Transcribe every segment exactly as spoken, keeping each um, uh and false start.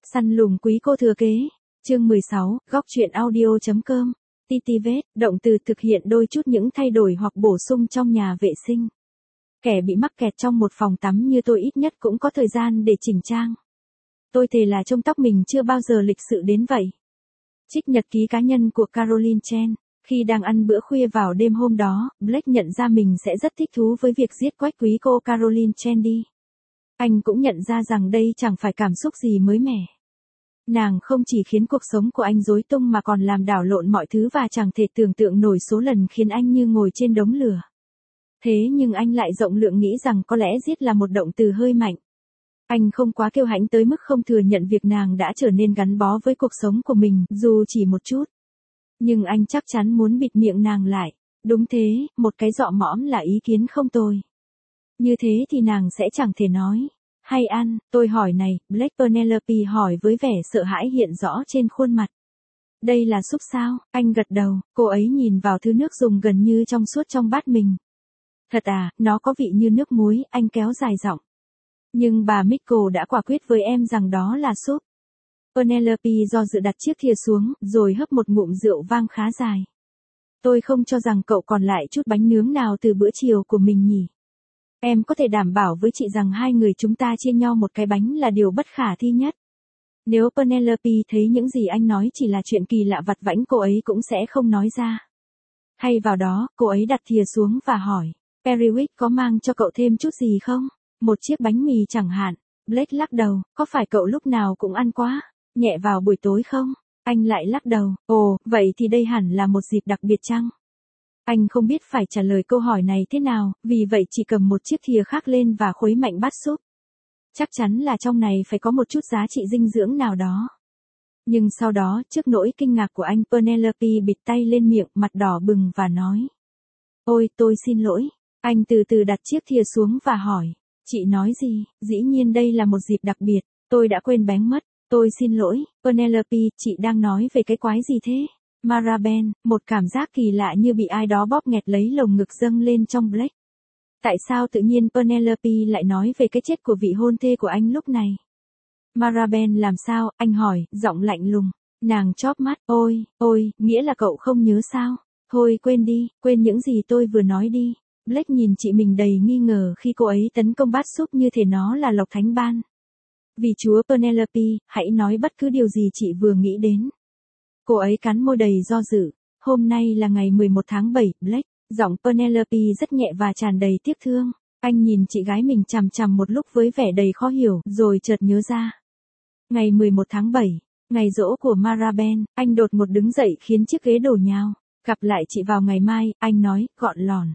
Săn lùng quý cô thừa kế. Chương mười sáu, góc truyện audio chấm com. Titivet, động từ thực hiện đôi chút những thay đổi hoặc bổ sung trong nhà vệ sinh. Kẻ bị mắc kẹt trong một phòng tắm như tôi ít nhất cũng có thời gian để chỉnh trang. Tôi thề là trông tóc mình chưa bao giờ lịch sự đến vậy. Trích nhật ký cá nhân của Caroline Chen. Khi đang ăn bữa khuya vào đêm hôm đó, Blake nhận ra mình sẽ rất thích thú với việc giết quách quý cô Caroline Chen đi. Anh cũng nhận ra rằng đây chẳng phải cảm xúc gì mới mẻ. Nàng không chỉ khiến cuộc sống của anh rối tung mà còn làm đảo lộn mọi thứ và chẳng thể tưởng tượng nổi số lần khiến anh như ngồi trên đống lửa. Thế nhưng anh lại rộng lượng nghĩ rằng có lẽ giết là một động từ hơi mạnh. Anh không quá kiêu hãnh tới mức không thừa nhận việc nàng đã trở nên gắn bó với cuộc sống của mình, dù chỉ một chút. Nhưng anh chắc chắn muốn bịt miệng nàng lại. Đúng thế, một cái dọ mõm là ý kiến không tồi. Như thế thì nàng sẽ chẳng thể nói. Hay ăn, tôi hỏi này, Blake. Penelope hỏi với vẻ sợ hãi hiện rõ trên khuôn mặt. Đây là súp sao? Anh gật đầu, cô ấy nhìn vào thứ nước dùng gần như trong suốt trong bát mình. Thật à, nó có vị như nước muối, anh kéo dài giọng. Nhưng bà Michael đã quả quyết với em rằng đó là súp. Penelope do dự đặt chiếc thìa xuống, rồi hấp một ngụm rượu vang khá dài. Tôi không cho rằng cậu còn lại chút bánh nướng nào từ bữa chiều của mình nhỉ. Em có thể đảm bảo với chị rằng hai người chúng ta chia nhau một cái bánh là điều bất khả thi nhất. Nếu Penelope thấy những gì anh nói chỉ là chuyện kỳ lạ vặt vãnh cô ấy cũng sẽ không nói ra. Hay vào đó, cô ấy đặt thìa xuống và hỏi, Periwick có mang cho cậu thêm chút gì không? Một chiếc bánh mì chẳng hạn. Blake lắc đầu, có phải cậu lúc nào cũng ăn quá nhẹ vào buổi tối không? Anh lại lắc đầu, ồ, vậy thì đây hẳn là một dịp đặc biệt chăng? Anh không biết phải trả lời câu hỏi này thế nào, vì vậy chỉ cầm một chiếc thìa khác lên và khuấy mạnh bát súp. Chắc chắn là trong này phải có một chút giá trị dinh dưỡng nào đó. Nhưng sau đó, trước nỗi kinh ngạc của anh, Penelope bịt tay lên miệng, mặt đỏ bừng và nói. Ôi, tôi xin lỗi. Anh từ từ đặt chiếc thìa xuống và hỏi. Chị nói gì? Dĩ nhiên đây là một dịp đặc biệt. Tôi đã quên bén mất. Tôi xin lỗi, Penelope, chị đang nói về cái quái gì thế? Maraben, một cảm giác kỳ lạ như bị ai đó bóp nghẹt lấy lồng ngực dâng lên trong Blake. Tại sao tự nhiên Penelope lại nói về cái chết của vị hôn thê của anh lúc này? Maraben làm sao? Anh hỏi, giọng lạnh lùng. Nàng chóp mắt, ôi, ôi, nghĩa là cậu không nhớ sao? Thôi quên đi, quên những gì tôi vừa nói đi. Blake nhìn chị mình đầy nghi ngờ khi cô ấy tấn công bát súp như thể nó là lộc thánh ban. Vì chúa Penelope, hãy nói bất cứ điều gì chị vừa nghĩ đến. Cô ấy cắn môi đầy do dự. Hôm nay là ngày mười một tháng bảy, Blake. Giọng Penelope rất nhẹ và tràn đầy tiếc thương. Anh nhìn chị gái mình chằm chằm một lúc với vẻ đầy khó hiểu, rồi chợt nhớ ra. Ngày mười một tháng bảy, ngày giỗ của Maraben, anh đột ngột đứng dậy khiến chiếc ghế đổ nhào. Gặp lại chị vào ngày mai, anh nói, gọn lòn.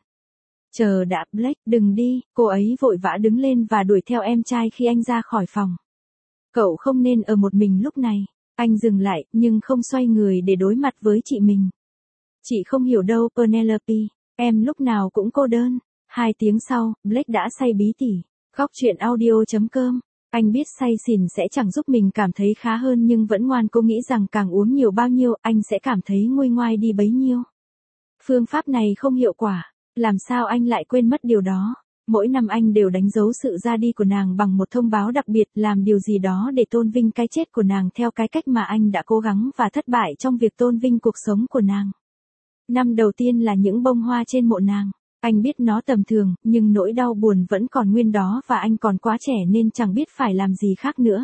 Chờ đã, Blake, đừng đi. Cô ấy vội vã đứng lên và đuổi theo em trai khi anh ra khỏi phòng. Cậu không nên ở một mình lúc này. Anh dừng lại, nhưng không xoay người để đối mặt với chị mình. Chị không hiểu đâu, Penelope. Em lúc nào cũng cô đơn. Hai tiếng sau, Blake đã say bí tỉ. Góc truyện audio chấm com. Anh biết say xỉn sẽ chẳng giúp mình cảm thấy khá hơn nhưng vẫn ngoan cố nghĩ rằng càng uống nhiều bao nhiêu anh sẽ cảm thấy nguôi ngoai đi bấy nhiêu. Phương pháp này không hiệu quả. Làm sao anh lại quên mất điều đó? Mỗi năm anh đều đánh dấu sự ra đi của nàng bằng một thông báo đặc biệt, làm điều gì đó để tôn vinh cái chết của nàng theo cái cách mà anh đã cố gắng và thất bại trong việc tôn vinh cuộc sống của nàng. Năm đầu tiên là những bông hoa trên mộ nàng. Anh biết nó tầm thường, nhưng nỗi đau buồn vẫn còn nguyên đó và anh còn quá trẻ nên chẳng biết phải làm gì khác nữa.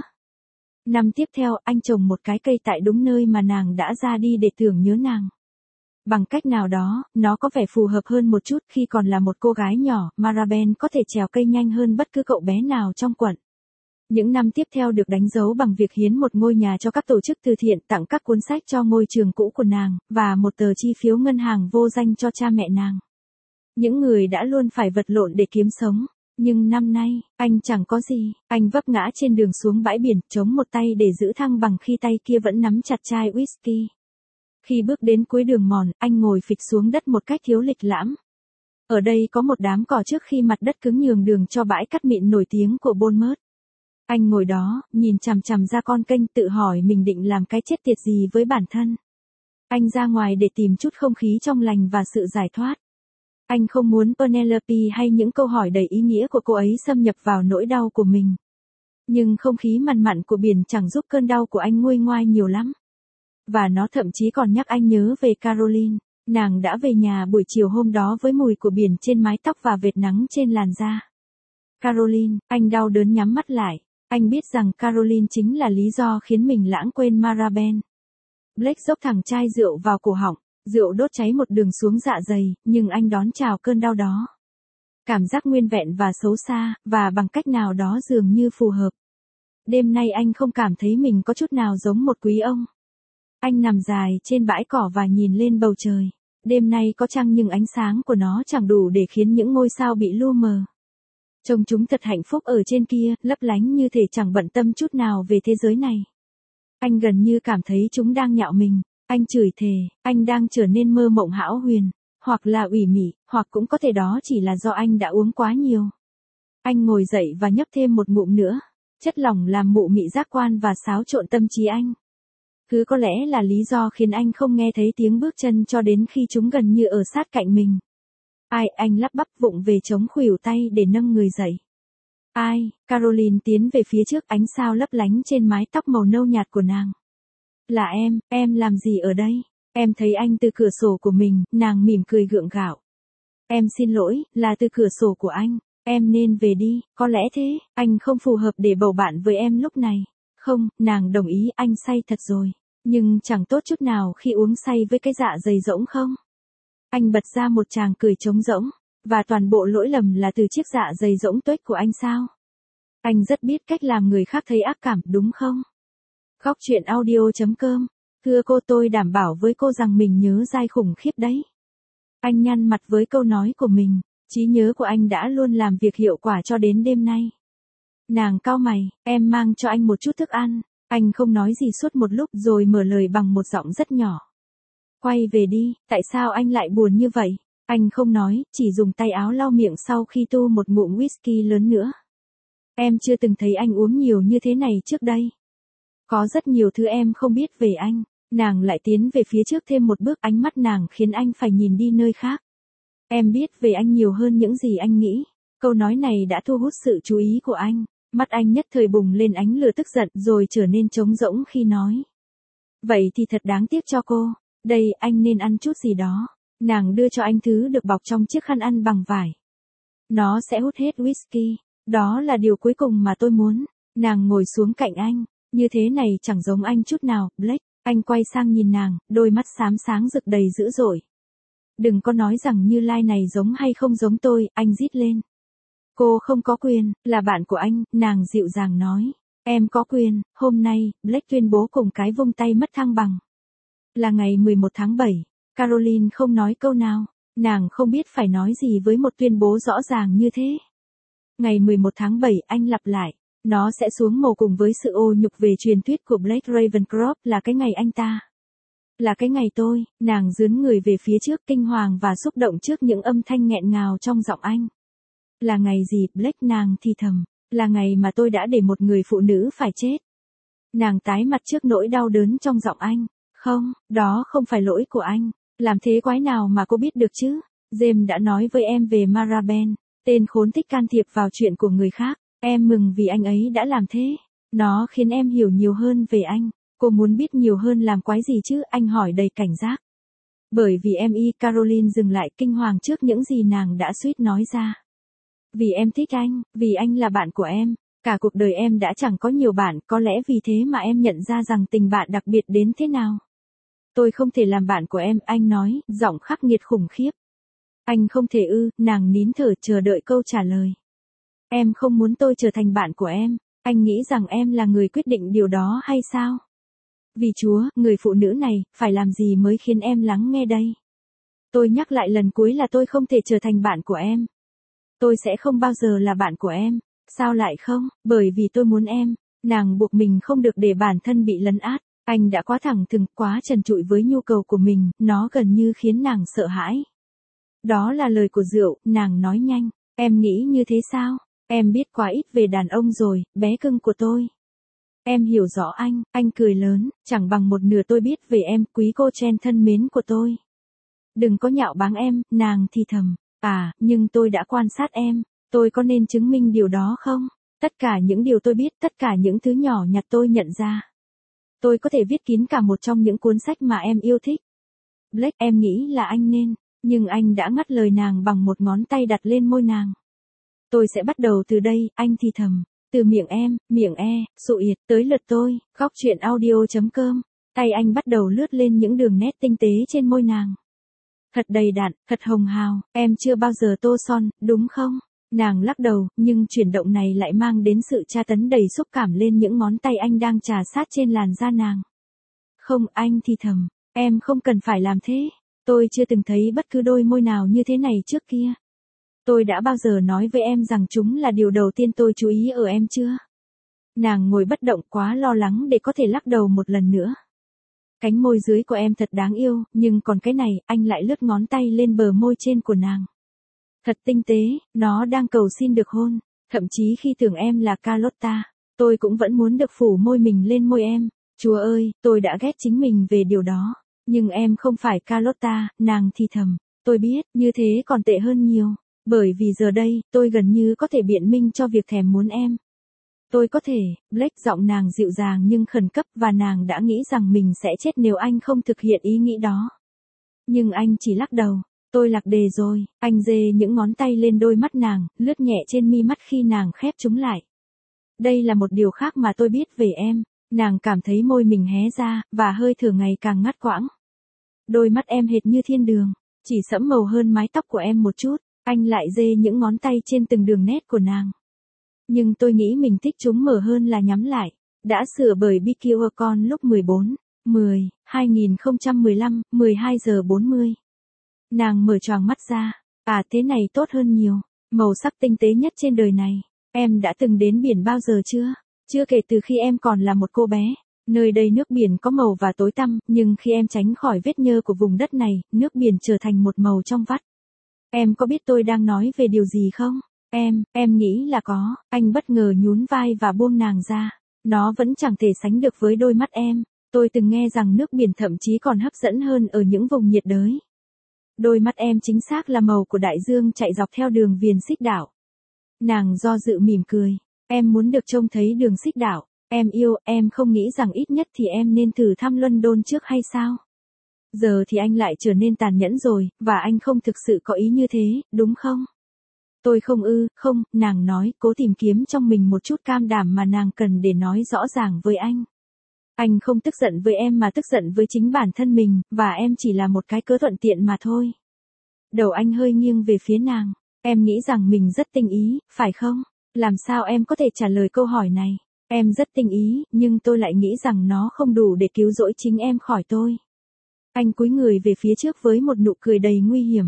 Năm tiếp theo, anh trồng một cái cây tại đúng nơi mà nàng đã ra đi để tưởng nhớ nàng. Bằng cách nào đó, nó có vẻ phù hợp hơn một chút khi còn là một cô gái nhỏ, Maraben có thể trèo cây nhanh hơn bất cứ cậu bé nào trong quận. Những năm tiếp theo được đánh dấu bằng việc hiến một ngôi nhà cho các tổ chức từ thiện, tặng các cuốn sách cho ngôi trường cũ của nàng, và một tờ chi phiếu ngân hàng vô danh cho cha mẹ nàng. Những người đã luôn phải vật lộn để kiếm sống. Nhưng năm nay, anh chẳng có gì. Anh vấp ngã trên đường xuống bãi biển, chống một tay để giữ thăng bằng khi tay kia vẫn nắm chặt chai whisky. Khi bước đến cuối đường mòn, anh ngồi phịch xuống đất một cách thiếu lịch lãm. Ở đây có một đám cỏ trước khi mặt đất cứng nhường đường cho bãi cát mịn nổi tiếng của Bournemouth. Anh ngồi đó, nhìn chằm chằm ra con kênh tự hỏi mình định làm cái chết tiệt gì với bản thân. Anh ra ngoài để tìm chút không khí trong lành và sự giải thoát. Anh không muốn Penelope hay những câu hỏi đầy ý nghĩa của cô ấy xâm nhập vào nỗi đau của mình. Nhưng không khí mặn mặn của biển chẳng giúp cơn đau của anh nguôi ngoai nhiều lắm. Và nó thậm chí còn nhắc anh nhớ về Caroline. Nàng đã về nhà buổi chiều hôm đó với mùi của biển trên mái tóc và vệt nắng trên làn da. Caroline, anh đau đớn nhắm mắt lại. Anh biết rằng Caroline chính là lý do khiến mình lãng quên Marabel. Blake dốc thẳng chai rượu vào cổ họng, rượu đốt cháy một đường xuống dạ dày, nhưng anh đón chào cơn đau đó. Cảm giác nguyên vẹn và xấu xa, và bằng cách nào đó dường như phù hợp. Đêm nay anh không cảm thấy mình có chút nào giống một quý ông. Anh nằm dài trên bãi cỏ và nhìn lên bầu trời. Đêm nay có trăng nhưng ánh sáng của nó chẳng đủ để khiến những ngôi sao bị lu mờ. Trông chúng thật hạnh phúc ở trên kia, lấp lánh như thể chẳng bận tâm chút nào về thế giới này. Anh gần như cảm thấy chúng đang nhạo mình. Anh chửi thề, anh đang trở nên mơ mộng hão huyền, hoặc là ủy mị, hoặc cũng có thể đó chỉ là do anh đã uống quá nhiều. Anh ngồi dậy và nhấp thêm một ngụm nữa. Chất lỏng làm mụ mị giác quan và xáo trộn tâm trí anh. Cứ có lẽ là lý do khiến anh không nghe thấy tiếng bước chân cho đến khi chúng gần như ở sát cạnh mình. Ai, anh lắp bắp vụng về chống khuỷu tay để nâng người dậy. Ai, Caroline tiến về phía trước, ánh sao lấp lánh trên mái tóc màu nâu nhạt của nàng. Là em, em làm gì ở đây? Em thấy anh từ cửa sổ của mình, nàng mỉm cười gượng gạo. Em xin lỗi, là từ cửa sổ của anh. Em nên về đi, có lẽ thế, anh không phù hợp để bầu bạn với em lúc này. Không, nàng đồng ý, anh say thật rồi. Nhưng chẳng tốt chút nào khi uống say với cái dạ dày rỗng không? Anh bật ra một tràng cười trống rỗng. Và toàn bộ lỗi lầm là từ chiếc dạ dày rỗng tuếch của anh sao? Anh rất biết cách làm người khác thấy ác cảm, đúng không? Góc truyện audio chấm com. Thưa cô, tôi đảm bảo với cô rằng mình nhớ dai khủng khiếp đấy. Anh nhăn mặt với câu nói của mình. Trí nhớ của anh đã luôn làm việc hiệu quả cho đến đêm nay. Nàng cau mày, em mang cho anh một chút thức ăn. Anh không nói gì suốt một lúc rồi mở lời bằng một giọng rất nhỏ. Quay về đi, tại sao anh lại buồn như vậy? Anh không nói, chỉ dùng tay áo lau miệng sau khi tu một ngụm whisky lớn nữa. Em chưa từng thấy anh uống nhiều như thế này trước đây. Có rất nhiều thứ em không biết về anh. Nàng lại tiến về phía trước thêm một bước, ánh mắt nàng khiến anh phải nhìn đi nơi khác. Em biết về anh nhiều hơn những gì anh nghĩ. Câu nói này đã thu hút sự chú ý của anh. Mắt anh nhất thời bùng lên ánh lửa tức giận rồi trở nên trống rỗng khi nói. Vậy thì thật đáng tiếc cho cô. Đây, anh nên ăn chút gì đó. Nàng đưa cho anh thứ được bọc trong chiếc khăn ăn bằng vải. Nó sẽ hút hết whisky. Đó là điều cuối cùng mà tôi muốn. Nàng ngồi xuống cạnh anh. Như thế này chẳng giống anh chút nào, Blake. Anh quay sang nhìn nàng, đôi mắt xám sáng rực đầy dữ dội. Đừng có nói rằng Như Lai này giống hay không giống tôi, anh rít lên. Cô không có quyền, là bạn của anh, nàng dịu dàng nói. Em có quyền, hôm nay, Blake tuyên bố cùng cái vung tay mất thăng bằng. Là ngày mười một tháng bảy, Caroline không nói câu nào, nàng không biết phải nói gì với một tuyên bố rõ ràng như thế. Ngày mười một tháng bảy, anh lặp lại, nó sẽ xuống mồ cùng với sự ô nhục về truyền thuyết của Blake Ravencroft là cái ngày anh ta. Là cái ngày tôi, nàng dướn người về phía trước kinh hoàng và xúc động trước những âm thanh nghẹn ngào trong giọng anh. Là ngày gì, Blake, nàng thì thầm, là ngày mà tôi đã để một người phụ nữ phải chết. Nàng tái mặt trước nỗi đau đớn trong giọng anh. Không, đó không phải lỗi của anh. Làm thế quái nào mà cô biết được chứ? James đã nói với em về Marabel. Tên khốn thích can thiệp vào chuyện của người khác. Em mừng vì anh ấy đã làm thế. Nó khiến em hiểu nhiều hơn về anh. Cô muốn biết nhiều hơn làm quái gì chứ? Anh hỏi đầy cảnh giác. Bởi vì em y, Caroline dừng lại kinh hoàng trước những gì nàng đã suýt nói ra. Vì em thích anh, vì anh là bạn của em. Cả cuộc đời em đã chẳng có nhiều bạn, có lẽ vì thế mà em nhận ra rằng tình bạn đặc biệt đến thế nào. Tôi không thể làm bạn của em, anh nói, giọng khắc nghiệt khủng khiếp. Anh không thể ư, nàng nín thở chờ đợi câu trả lời. Em không muốn tôi trở thành bạn của em, anh nghĩ rằng em là người quyết định điều đó hay sao? Vì Chúa, người phụ nữ này, phải làm gì mới khiến em lắng nghe đây? Tôi nhắc lại lần cuối là tôi không thể trở thành bạn của em. Tôi sẽ không bao giờ là bạn của em. Sao lại không? Bởi vì tôi muốn em. Nàng buộc mình không được để bản thân bị lấn át. Anh đã quá thẳng thừng, quá trần trụi với nhu cầu của mình, nó gần như khiến nàng sợ hãi. Đó là lời của rượu, nàng nói nhanh. Em nghĩ như thế sao? Em biết quá ít về đàn ông rồi, bé cưng của tôi. Em hiểu rõ anh, anh cười lớn, chẳng bằng một nửa tôi biết về em, quý cô Chen thân mến của tôi. Đừng có nhạo báng em, nàng thì thầm. À, nhưng tôi đã quan sát em, tôi có nên chứng minh điều đó không? Tất cả những điều tôi biết, tất cả những thứ nhỏ nhặt tôi nhận ra. Tôi có thể viết kín cả một trong những cuốn sách mà em yêu thích. Blake, em nghĩ là anh nên, nhưng anh đã ngắt lời nàng bằng một ngón tay đặt lên môi nàng. Tôi sẽ bắt đầu từ đây, anh thì thầm. Từ miệng em, miệng e, sụ yệt, tới lượt tôi, góc chuyện audio.com. Tay anh bắt đầu lướt lên những đường nét tinh tế trên môi nàng. Thật đầy đặn, thật hồng hào, em chưa bao giờ tô son, đúng không? Nàng lắc đầu, nhưng chuyển động này lại mang đến sự tra tấn đầy xúc cảm lên những ngón tay anh đang chà sát trên làn da nàng. Không, anh thì thầm, em không cần phải làm thế. Tôi chưa từng thấy bất cứ đôi môi nào như thế này trước kia. Tôi đã bao giờ nói với em rằng chúng là điều đầu tiên tôi chú ý ở em chưa? Nàng ngồi bất động, quá lo lắng để có thể lắc đầu một lần nữa. Cánh môi dưới của em thật đáng yêu, nhưng còn cái này, anh lại lướt ngón tay lên bờ môi trên của nàng. Thật tinh tế, nó đang cầu xin được hôn. Thậm chí khi tưởng em là Carlotta, tôi cũng vẫn muốn được phủ môi mình lên môi em. Chúa ơi, tôi đã ghét chính mình về điều đó. Nhưng em không phải Carlotta, nàng thì thầm. Tôi biết, như thế còn tệ hơn nhiều. Bởi vì giờ đây, tôi gần như có thể biện minh cho việc thèm muốn em. Tôi có thể, Blake, giọng nàng dịu dàng nhưng khẩn cấp, và nàng đã nghĩ rằng mình sẽ chết nếu anh không thực hiện ý nghĩ đó. Nhưng anh chỉ lắc đầu. Tôi lạc đề rồi, anh dê những ngón tay lên đôi mắt nàng, lướt nhẹ trên mi mắt khi nàng khép chúng lại. Đây là một điều khác mà tôi biết về em. Nàng cảm thấy môi mình hé ra, và hơi thở ngày càng ngắt quãng. Đôi mắt em hệt như thiên đường, chỉ sẫm màu hơn mái tóc của em một chút. Anh lại dê những ngón tay trên từng đường nét của nàng. Nhưng tôi nghĩ mình thích chúng mở hơn là nhắm lại. Đã sửa bởi Becky O'Connor lúc mười bốn, mười, hai nghìn không trăm mười lăm, mười hai giờ bốn mươi. Nàng mở choàng mắt ra. À, thế này tốt hơn nhiều. Màu sắc tinh tế nhất trên đời này. Em đã từng đến biển bao giờ chưa? Chưa, kể từ khi em còn là một cô bé. Nơi đây nước biển có màu và tối tăm, nhưng khi em tránh khỏi vết nhơ của vùng đất này, nước biển trở thành một màu trong vắt. Em có biết tôi đang nói về điều gì không? Em, em nghĩ là có. Anh bất ngờ nhún vai và buông nàng ra. Nó vẫn chẳng thể sánh được với đôi mắt em. Tôi từng nghe rằng nước biển thậm chí còn hấp dẫn hơn ở những vùng nhiệt đới. Đôi mắt em chính xác là màu của đại dương chạy dọc theo đường viền xích đảo. Nàng do dự mỉm cười. Em muốn được trông thấy đường xích đảo. Em yêu, em không nghĩ rằng ít nhất thì em nên thử thăm London trước hay sao? Giờ thì anh lại trở nên tàn nhẫn rồi, và anh không thực sự có ý như thế, đúng không? Tôi không ư, không, nàng nói, cố tìm kiếm trong mình một chút cam đảm mà nàng cần để nói rõ ràng với anh. Anh không tức giận với em mà tức giận với chính bản thân mình, và em chỉ là một cái cớ thuận tiện mà thôi. Đầu anh hơi nghiêng về phía nàng. Em nghĩ rằng mình rất tinh ý, phải không? Làm sao em có thể trả lời câu hỏi này? Em rất tinh ý, nhưng tôi lại nghĩ rằng nó không đủ để cứu rỗi chính em khỏi tôi. Anh cúi người về phía trước với một nụ cười đầy nguy hiểm.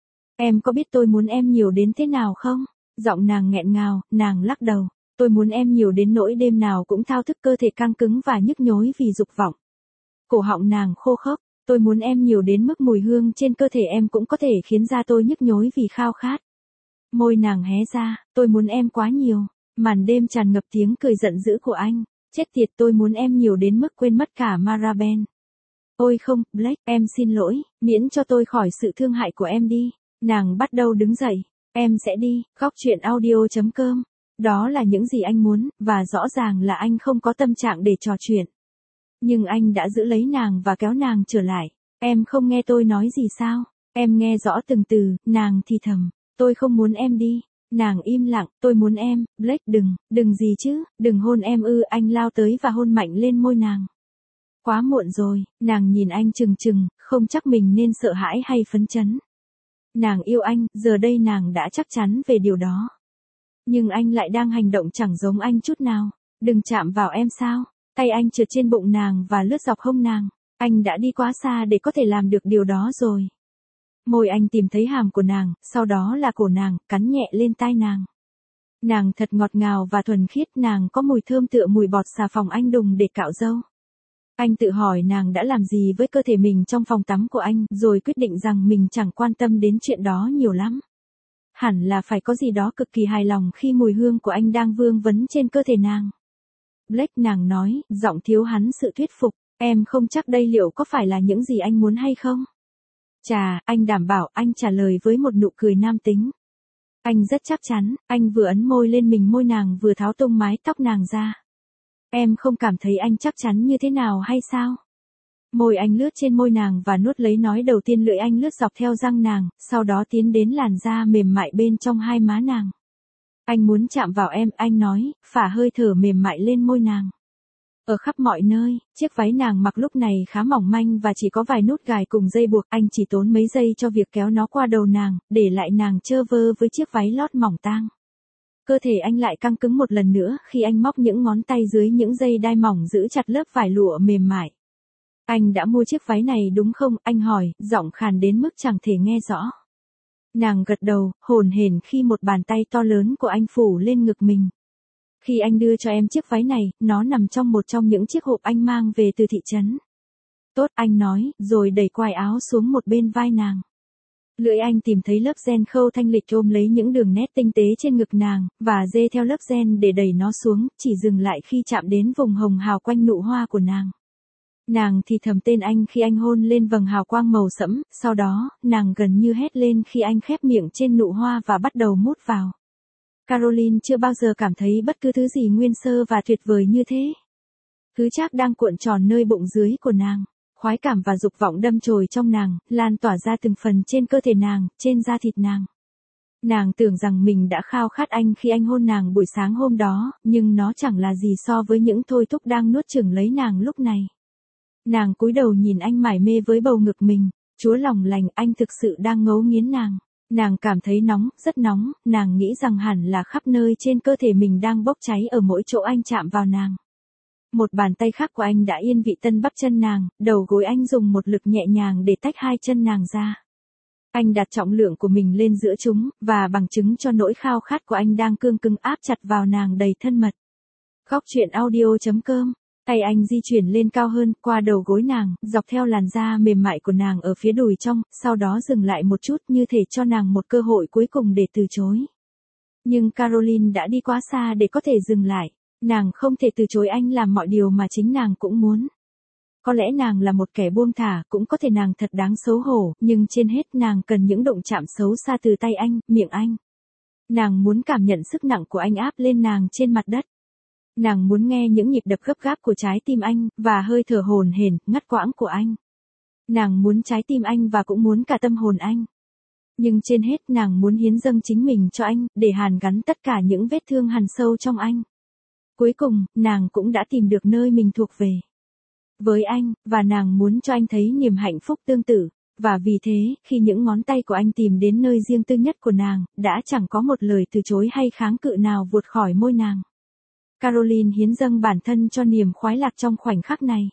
Em có biết tôi muốn em nhiều đến thế nào không? Giọng nàng nghẹn ngào, nàng lắc đầu. Tôi muốn em nhiều đến nỗi đêm nào cũng thao thức, cơ thể căng cứng và nhức nhối vì dục vọng. Cổ họng nàng khô khốc. Tôi muốn em nhiều đến mức mùi hương trên cơ thể em cũng có thể khiến da tôi nhức nhối vì khao khát. Môi nàng hé ra. Tôi muốn em quá nhiều. Màn đêm tràn ngập tiếng cười giận dữ của anh. Chết tiệt, tôi muốn em nhiều đến mức quên mất cả Marabel. Ôi không, Blake, em xin lỗi, miễn cho tôi khỏi sự thương hại của em đi. Nàng bắt đầu đứng dậy. Em sẽ đi, góc chuyện audio.com. Đó là những gì anh muốn, và rõ ràng là anh không có tâm trạng để trò chuyện. Nhưng anh đã giữ lấy nàng và kéo nàng trở lại. Em không nghe tôi nói gì sao? Em nghe rõ từng từ, nàng thì thầm. Tôi không muốn em đi. Nàng im lặng, tôi muốn em, Blake, đừng, đừng gì chứ, đừng hôn em ư. Anh lao tới và hôn mạnh lên môi nàng. Quá muộn rồi, nàng nhìn anh chừng chừng, không chắc mình nên sợ hãi hay phấn chấn. Nàng yêu anh, giờ đây nàng đã chắc chắn về điều đó. Nhưng anh lại đang hành động chẳng giống anh chút nào. Đừng chạm vào em sao? Tay anh trượt trên bụng nàng và lướt dọc hông nàng. Anh đã đi quá xa để có thể làm được điều đó rồi. Môi anh tìm thấy hàm của nàng, sau đó là cổ nàng, cắn nhẹ lên tai nàng. Nàng thật ngọt ngào và thuần khiết, nàng có mùi thơm tựa mùi bọt xà phòng anh đùng để cạo râu. Anh tự hỏi nàng đã làm gì với cơ thể mình trong phòng tắm của anh, rồi quyết định rằng mình chẳng quan tâm đến chuyện đó nhiều lắm. Hẳn là phải có gì đó cực kỳ hài lòng khi mùi hương của anh đang vương vấn trên cơ thể nàng. Blake, nàng nói, giọng thiếu hắn sự thuyết phục, em không chắc đây liệu có phải là những gì anh muốn hay không? Chà, anh đảm bảo, anh trả lời với một nụ cười nam tính. Anh rất chắc chắn, anh vừa ấn môi lên mình môi nàng vừa tháo tung mái tóc nàng ra. Em không cảm thấy anh chắc chắn như thế nào hay sao? Môi anh lướt trên môi nàng và nuốt lấy, nói đầu tiên lưỡi anh lướt dọc theo răng nàng, sau đó tiến đến làn da mềm mại bên trong hai má nàng. Anh muốn chạm vào em, anh nói, phả hơi thở mềm mại lên môi nàng. Ở khắp mọi nơi, chiếc váy nàng mặc lúc này khá mỏng manh và chỉ có vài nút gài cùng dây buộc, anh chỉ tốn mấy giây cho việc kéo nó qua đầu nàng, để lại nàng trơ vơ với chiếc váy lót mỏng tang. Cơ thể anh lại căng cứng một lần nữa khi anh móc những ngón tay dưới những dây đai mỏng giữ chặt lớp vải lụa mềm mại. Anh đã mua chiếc váy này đúng không? Anh hỏi, giọng khàn đến mức chẳng thể nghe rõ. Nàng gật đầu, hồn hển khi một bàn tay to lớn của anh phủ lên ngực mình. Khi anh đưa cho em chiếc váy này, nó nằm trong một trong những chiếc hộp anh mang về từ thị trấn. Tốt, anh nói, rồi đẩy quai áo xuống một bên vai nàng. Lưỡi anh tìm thấy lớp ren khâu thanh lịch ôm lấy những đường nét tinh tế trên ngực nàng, và dê theo lớp ren để đẩy nó xuống, chỉ dừng lại khi chạm đến vùng hồng hào quanh nụ hoa của nàng. Nàng thì thầm tên anh khi anh hôn lên vầng hào quang màu sẫm, sau đó, nàng gần như hét lên khi anh khép miệng trên nụ hoa và bắt đầu mút vào. Caroline chưa bao giờ cảm thấy bất cứ thứ gì nguyên sơ và tuyệt vời như thế. Thứ chắc đang cuộn tròn nơi bụng dưới của nàng. Khoái cảm và dục vọng đâm chồi trong nàng, lan tỏa ra từng phần trên cơ thể nàng, trên da thịt nàng. Nàng tưởng rằng mình đã khao khát anh khi anh hôn nàng buổi sáng hôm đó, nhưng nó chẳng là gì so với những thôi thúc đang nuốt chửng lấy nàng lúc này. Nàng cúi đầu nhìn anh mải mê với bầu ngực mình, Chúa lòng lành, anh thực sự đang ngấu nghiến nàng. Nàng cảm thấy nóng, rất nóng, nàng nghĩ rằng hẳn là khắp nơi trên cơ thể mình đang bốc cháy ở mỗi chỗ anh chạm vào nàng. Một bàn tay khác của anh đã yên vị tân bắp chân nàng, đầu gối anh dùng một lực nhẹ nhàng để tách hai chân nàng ra. Anh đặt trọng lượng của mình lên giữa chúng, và bằng chứng cho nỗi khao khát của anh đang cương cứng áp chặt vào nàng đầy thân mật. Góc truyện audio chấm com. Tay anh di chuyển lên cao hơn, qua đầu gối nàng, dọc theo làn da mềm mại của nàng ở phía đùi trong, sau đó dừng lại một chút như thể cho nàng một cơ hội cuối cùng để từ chối. Nhưng Caroline đã đi quá xa để có thể dừng lại. Nàng không thể từ chối anh làm mọi điều mà chính nàng cũng muốn. Có lẽ nàng là một kẻ buông thả, cũng có thể nàng thật đáng xấu hổ, nhưng trên hết nàng cần những động chạm xấu xa từ tay anh, miệng anh. Nàng muốn cảm nhận sức nặng của anh áp lên nàng trên mặt đất. Nàng muốn nghe những nhịp đập gấp gáp của trái tim anh, và hơi thở hồn hển, ngắt quãng của anh. Nàng muốn trái tim anh và cũng muốn cả tâm hồn anh. Nhưng trên hết nàng muốn hiến dâng chính mình cho anh, để hàn gắn tất cả những vết thương hằn sâu trong anh. Cuối cùng, nàng cũng đã tìm được nơi mình thuộc về. Với anh, và nàng muốn cho anh thấy niềm hạnh phúc tương tự. Và vì thế, khi những ngón tay của anh tìm đến nơi riêng tư nhất của nàng, đã chẳng có một lời từ chối hay kháng cự nào vụt khỏi môi nàng. Caroline hiến dâng bản thân cho niềm khoái lạc trong khoảnh khắc này.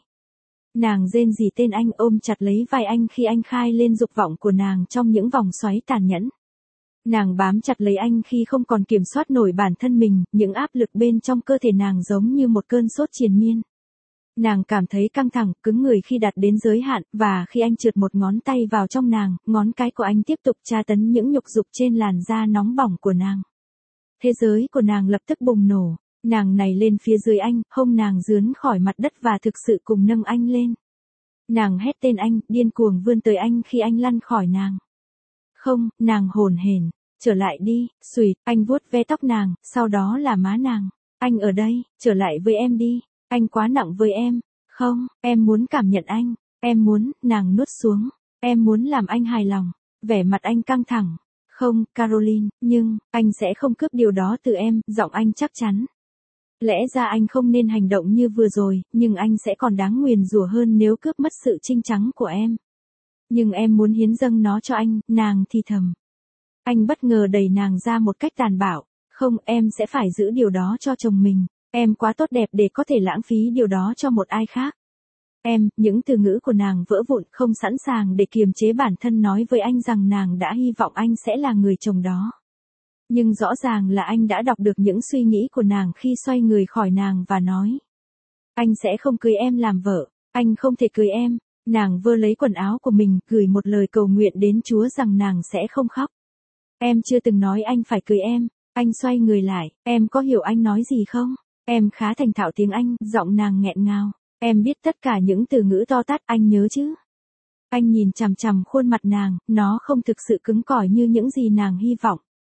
Nàng rên rỉ tên anh, ôm chặt lấy vai anh khi anh khai lên dục vọng của nàng trong những vòng xoáy tàn nhẫn. Nàng bám chặt lấy anh khi không còn kiểm soát nổi bản thân mình, những áp lực bên trong cơ thể nàng giống như một cơn sốt triền miên. Nàng cảm thấy căng thẳng, cứng người khi đạt đến giới hạn, và khi anh trượt một ngón tay vào trong nàng, ngón cái của anh tiếp tục tra tấn những nhục dục trên làn da nóng bỏng của nàng. Thế giới của nàng lập tức bùng nổ. Nàng nảy lên phía dưới anh, hông nàng rướn khỏi mặt đất và thực sự cùng nâng anh lên. Nàng hét tên anh, điên cuồng vươn tới anh khi anh lăn khỏi nàng. Không, nàng hồn hển, trở lại đi, xùi, anh vuốt ve tóc nàng, sau đó là má nàng. Anh ở đây, trở lại với em đi, anh quá nặng với em. Không, em muốn cảm nhận anh, em muốn, nàng nuốt xuống, em muốn làm anh hài lòng. Vẻ mặt anh căng thẳng. Không, Caroline, nhưng, anh sẽ không cướp điều đó từ em, giọng anh chắc chắn. Lẽ ra anh không nên hành động như vừa rồi, nhưng anh sẽ còn đáng nguyền rủa hơn nếu cướp mất sự trinh trắng của em. Nhưng em muốn hiến dâng nó cho anh, nàng thì thầm. Anh bất ngờ đẩy nàng ra một cách tàn bạo. Không, em sẽ phải giữ điều đó cho chồng mình. Em quá tốt đẹp để có thể lãng phí điều đó cho một ai khác. Em, những từ ngữ của nàng vỡ vụn, không sẵn sàng để kiềm chế bản thân nói với anh rằng nàng đã hy vọng anh sẽ là người chồng đó. Nhưng rõ ràng là anh đã đọc được những suy nghĩ của nàng khi xoay người khỏi nàng và nói. Anh sẽ không cưới em làm vợ, anh không thể cưới em. Nàng vơ lấy quần áo của mình, gửi một lời cầu nguyện đến Chúa rằng nàng sẽ không khóc. Em chưa từng nói anh phải cưới em. Anh xoay người lại, em có hiểu anh nói gì không? Em khá thành thạo tiếng Anh, giọng nàng nghẹn ngào. Em biết tất cả những từ ngữ to tát, anh nhớ chứ? Anh nhìn chằm chằm khuôn mặt nàng, nó không thực sự cứng cỏi như những gì nàng hy vọng.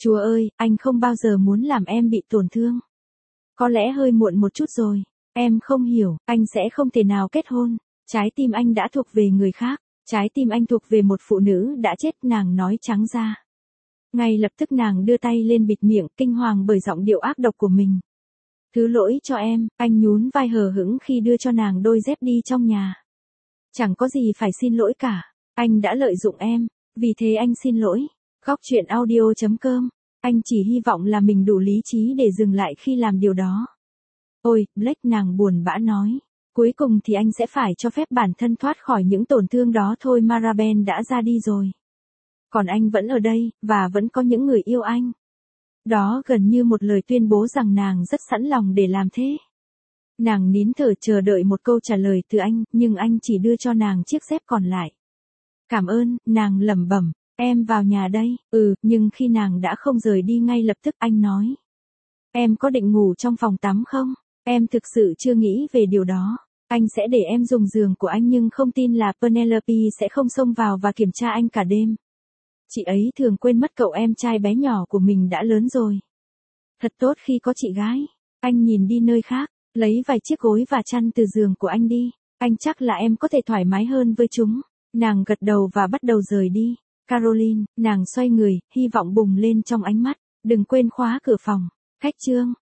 Chúa ơi, anh không bao giờ muốn làm em bị tổn thương. Có lẽ hơi muộn một chút rồi. Em không hiểu, anh sẽ không thể nào kết hôn. Trái tim anh đã thuộc về người khác. Trái tim anh thuộc về một phụ nữ đã chết, nàng nói trắng ra. Ngay lập tức nàng đưa tay lên bịt miệng, kinh hoàng bởi giọng điệu ác độc của mình. Thứ lỗi cho em, anh nhún vai hờ hững khi đưa cho nàng đôi dép đi trong nhà. Chẳng có gì phải xin lỗi cả. Anh đã lợi dụng em, vì thế anh xin lỗi. Góc truyện audio chấm com. Anh chỉ hy vọng là mình đủ lý trí để dừng lại khi làm điều đó. Ôi, Blake, nàng buồn bã nói. Cuối cùng thì anh sẽ phải cho phép bản thân thoát khỏi những tổn thương đó thôi. Marabel đã ra đi rồi. Còn anh vẫn ở đây, và vẫn có những người yêu anh. Đó gần như một lời tuyên bố rằng nàng rất sẵn lòng để làm thế. Nàng nín thở chờ đợi một câu trả lời từ anh, nhưng anh chỉ đưa cho nàng chiếc dép còn lại. Cảm ơn, nàng lẩm bẩm, em vào nhà đây. Ừ, nhưng khi nàng đã không rời đi ngay lập tức anh nói. Em có định ngủ trong phòng tắm không? Em thực sự chưa nghĩ về điều đó. Anh sẽ để em dùng giường của anh nhưng không tin là Penelope sẽ không xông vào và kiểm tra anh cả đêm. Chị ấy thường quên mất cậu em trai bé nhỏ của mình đã lớn rồi. Thật tốt khi có chị gái. Anh nhìn đi nơi khác, lấy vài chiếc gối và chăn từ giường của anh đi. Anh chắc là em có thể thoải mái hơn với chúng. Nàng gật đầu và bắt đầu rời đi. Caroline, nàng xoay người, hy vọng bùng lên trong ánh mắt. Đừng quên khóa cửa phòng. Khách trương.